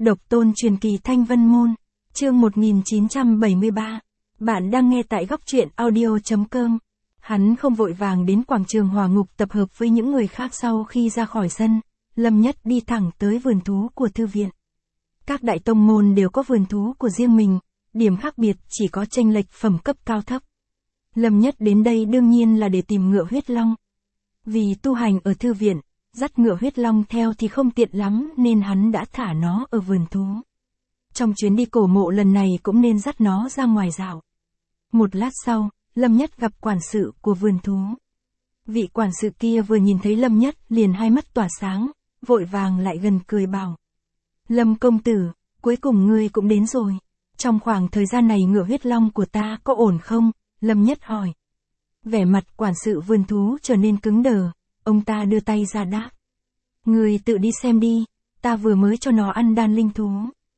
Độc tôn truyền kỳ Thanh Vân Môn, chương 1973. Bạn đang nghe tại góc truyện audio.com. Hắn không vội vàng đến quảng trường Hỏa Ngục tập hợp với những người khác sau khi ra khỏi sân, Lâm Nhất đi thẳng tới vườn thú của thư viện. Các đại tông môn đều có vườn thú của riêng mình, điểm khác biệt chỉ có chênh lệch phẩm cấp cao thấp. Lâm Nhất đến đây đương nhiên là để tìm ngựa huyết long. Vì tu hành ở thư viện, dắt ngựa huyết long theo thì không tiện lắm nên hắn đã thả nó ở vườn thú. Trong chuyến đi cổ mộ lần này cũng nên dắt nó ra ngoài dạo. Một lát sau, Lâm Nhất gặp quản sự của vườn thú. Vị quản sự kia vừa nhìn thấy Lâm Nhất liền hai mắt tỏa sáng, vội vàng lại gần cười bảo. Lâm công tử, cuối cùng ngươi cũng đến rồi. Trong khoảng thời gian này ngựa huyết long của ta có ổn không? Lâm Nhất hỏi. Vẻ mặt quản sự vườn thú trở nên cứng đờ, ông ta đưa tay ra đáp. Ngươi tự đi xem đi, ta vừa mới cho nó ăn đan linh thú.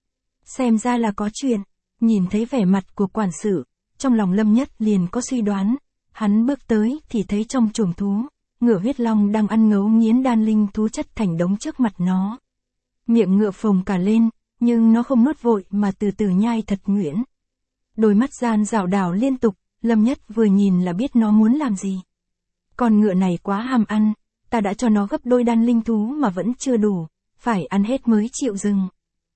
Xem ra là có chuyện, nhìn thấy vẻ mặt của quản sự, trong lòng Lâm Nhất liền có suy đoán, hắn bước tới thì thấy trong chuồng thú, ngựa huyết long đang ăn ngấu nghiến đan linh thú chất thành đống trước mặt nó. Miệng ngựa phồng cả lên, nhưng nó không nuốt vội mà từ từ nhai thật nhuyễn. Đôi mắt gian rảo đảo liên tục, Lâm Nhất vừa nhìn là biết nó muốn làm gì. Con ngựa này quá ham ăn, ta đã cho nó gấp đôi đan linh thú mà vẫn chưa đủ, phải ăn hết mới chịu dừng.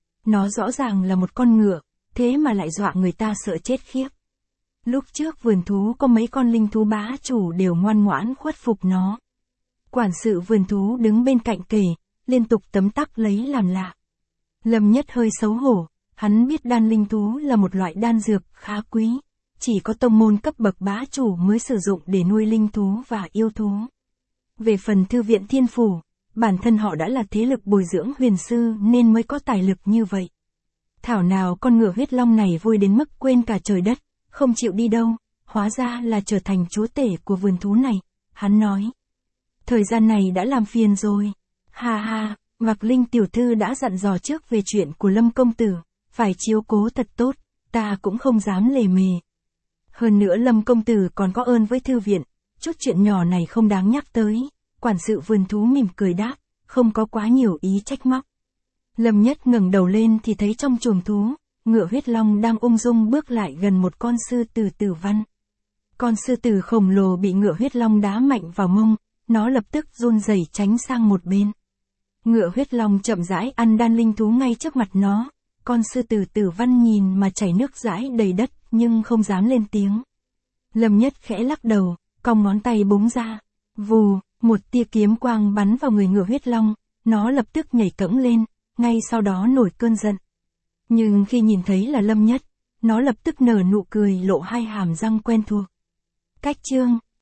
Nó rõ ràng là một con ngựa, thế mà lại dọa người ta sợ chết khiếp. Lúc trước vườn thú có mấy con linh thú bá chủ đều ngoan ngoãn khuất phục nó. Quản sự vườn thú đứng bên cạnh kề, liên tục tấm tắc lấy làm lạ. Lâm Nhất hơi xấu hổ, hắn biết đan linh thú là một loại đan dược khá quý, chỉ có tông môn cấp bậc bá chủ mới sử dụng để nuôi linh thú và yêu thú. Về phần thư viện Thiên Phủ, bản thân họ đã là thế lực bồi dưỡng huyền sư nên mới có tài lực như vậy. Thảo nào con ngựa huyết long này vui đến mức quên cả trời đất, không chịu đi đâu, hóa ra là trở thành chúa tể của vườn thú này, hắn nói. Thời gian này đã làm phiền rồi. Ha ha, Mạc Linh tiểu thư đã dặn dò trước về chuyện của Lâm công tử, phải chiếu cố thật tốt, ta cũng không dám lề mề. Hơn nữa Lâm công tử còn có ơn với thư viện, chút chuyện nhỏ này không đáng nhắc tới. Quản sự vườn thú mỉm cười đáp, không có quá nhiều ý trách móc. Lâm Nhất ngẩng đầu lên thì thấy trong chuồng thú, ngựa huyết long đang ung dung bước lại gần một con sư tử tử văn. Con sư tử khổng lồ bị ngựa huyết long đá mạnh vào mông, nó lập tức run rẩy tránh sang một bên. Ngựa huyết long chậm rãi ăn đan linh thú ngay trước mặt nó, con sư tử tử văn nhìn mà chảy nước dãi đầy đất nhưng không dám lên tiếng. Lâm Nhất khẽ lắc đầu, cong ngón tay búng ra, vù, một tia kiếm quang bắn vào người ngựa huyết long, nó lập tức nhảy cẫng lên, ngay sau đó nổi cơn giận. Nhưng khi nhìn thấy là Lâm Nhất, nó lập tức nở nụ cười lộ hai hàm răng quen thuộc. Cách chương